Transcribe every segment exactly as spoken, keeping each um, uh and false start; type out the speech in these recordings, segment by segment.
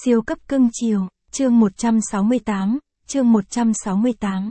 Siêu cấp cưng chiều, chương một trăm sáu mươi tám, chương một trăm sáu mươi tám.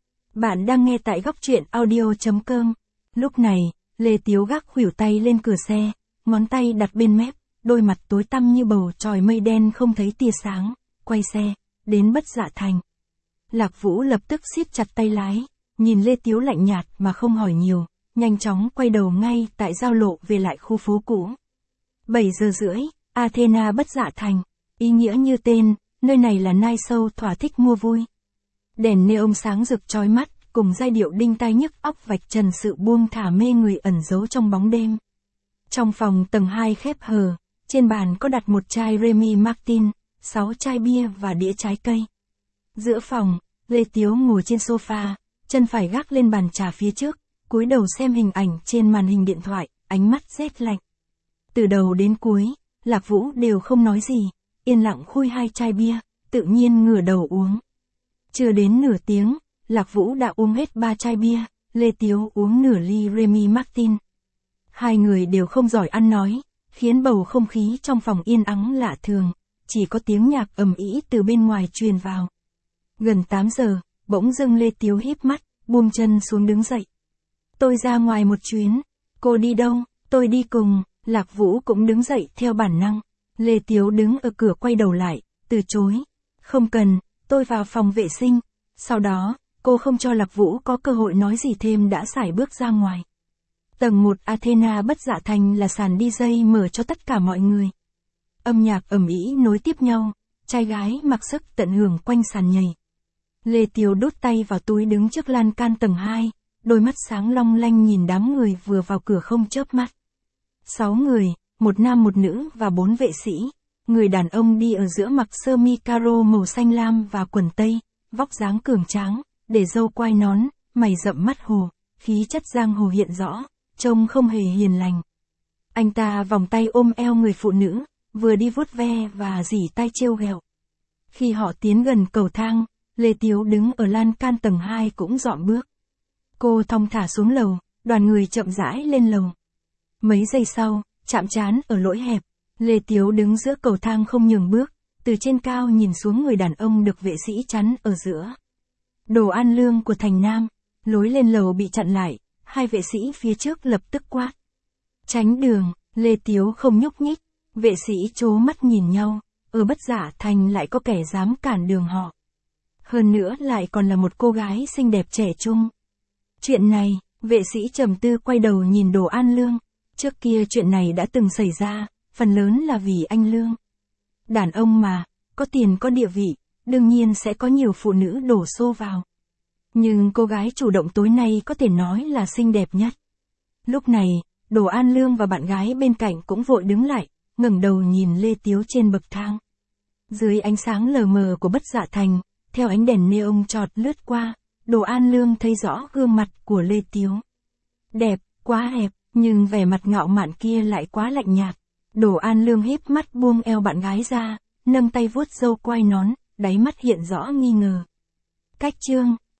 Bạn đang nghe tại góc truyện audio.com. Lúc này, Lê Tiếu gác khuỷu tay lên cửa xe, ngón tay đặt bên mép, đôi mặt tối tăm như bầu trời mây đen không thấy tia sáng, quay xe, đến Bất Dạ Thành. Lạc Vũ lập tức siết chặt tay lái, nhìn Lê Tiếu lạnh nhạt mà không hỏi nhiều, nhanh chóng quay đầu ngay tại giao lộ về lại khu phố cũ. bảy giờ rưỡi, Athena Bất Dạ Thành. Ý nghĩa như tên, nơi này là night show thỏa thích mua vui. Đèn neon sáng rực chói mắt, cùng giai điệu đinh tai nhức óc vạch trần sự buông thả mê người ẩn giấu trong bóng đêm. Trong phòng tầng hai khép hờ, trên bàn có đặt một chai Remy Martin, sáu chai bia và đĩa trái cây. Giữa phòng, Lê Tiếu ngồi trên sofa, chân phải gác lên bàn trà phía trước, cúi đầu xem hình ảnh trên màn hình điện thoại, ánh mắt rét lạnh. Từ đầu đến cuối, Lạc Vũ đều không nói gì, yên lặng khui hai chai bia, tự nhiên ngửa đầu uống. Chưa đến nửa tiếng, Lạc Vũ đã uống hết ba chai bia, Lê Tiếu uống nửa ly Remy Martin. Hai người đều không giỏi ăn nói, khiến bầu không khí trong phòng yên ắng lạ thường, chỉ có tiếng nhạc ầm ĩ từ bên ngoài truyền vào. Gần tám giờ, bỗng dưng Lê Tiếu híp mắt, buông chân xuống đứng dậy. Tôi ra ngoài một chuyến. Cô đi đâu? Tôi đi cùng. Lạc Vũ cũng đứng dậy theo bản năng. Lê Tiếu đứng ở cửa quay đầu lại, từ chối. Không cần, tôi vào phòng vệ sinh. Sau đó, cô không cho Lạc Vũ có cơ hội nói gì thêm đã sải bước ra ngoài. Tầng một Athena Bất Dạ Thành là sàn đi jay mở cho tất cả mọi người. Âm nhạc ầm ĩ nối tiếp nhau, trai gái mặc sức tận hưởng quanh sàn nhảy. Lê Tiếu đút tay vào túi đứng trước lan can tầng hai, đôi mắt sáng long lanh nhìn đám người vừa vào cửa không chớp mắt. Sáu người, một nam một nữ và bốn vệ sĩ. Người đàn ông đi ở giữa mặc sơ mi caro màu xanh lam và quần tây, vóc dáng cường tráng, để râu quai nón, mày rậm mắt hồ, khí chất giang hồ hiện rõ, trông không hề hiền lành. Anh ta vòng tay ôm eo người phụ nữ, vừa đi vuốt ve và rỉ tai trêu ghẹo. Khi họ tiến gần cầu thang, Lê Tiếu đứng ở lan can tầng hai cũng dọn bước. Cô thong thả xuống lầu, đoàn người chậm rãi lên lầu. Mấy giây sau, chạm trán ở lỗi hẹp, Lê Tiếu đứng giữa cầu thang không nhường bước, từ trên cao nhìn xuống người đàn ông được vệ sĩ chắn ở giữa. Đồ An Lương của Thành Nam, lối lên lầu bị chặn lại, hai vệ sĩ phía trước lập tức quát. Tránh đường, Lê Tiếu không nhúc nhích, vệ sĩ trố mắt nhìn nhau, ở Bất Dạ Thành lại có kẻ dám cản đường họ. Hơn nữa lại còn là một cô gái xinh đẹp trẻ trung. Chuyện này, vệ sĩ trầm tư quay đầu nhìn Đồ An Lương. Trước kia chuyện này đã từng xảy ra, phần lớn là vì anh Lương. Đàn ông mà, có tiền có địa vị, đương nhiên sẽ có nhiều phụ nữ đổ xô vào. Nhưng cô gái chủ động tối nay có thể nói là xinh đẹp nhất. Lúc này, Đồ An Lương và bạn gái bên cạnh cũng vội đứng lại, ngẩng đầu nhìn Lê Tiếu trên bậc thang. Dưới ánh sáng lờ mờ của Bất Dạ Thành, theo ánh đèn neon chọt lướt qua, Đồ An Lương thấy rõ gương mặt của Lê Tiếu. Đẹp, quá đẹp, nhưng vẻ mặt ngạo mạn kia lại quá lạnh nhạt. Đồ An Lương híp mắt buông eo bạn gái ra, nâng tay vuốt râu quai nón, đáy mắt hiện rõ nghi ngờ. Cách chương,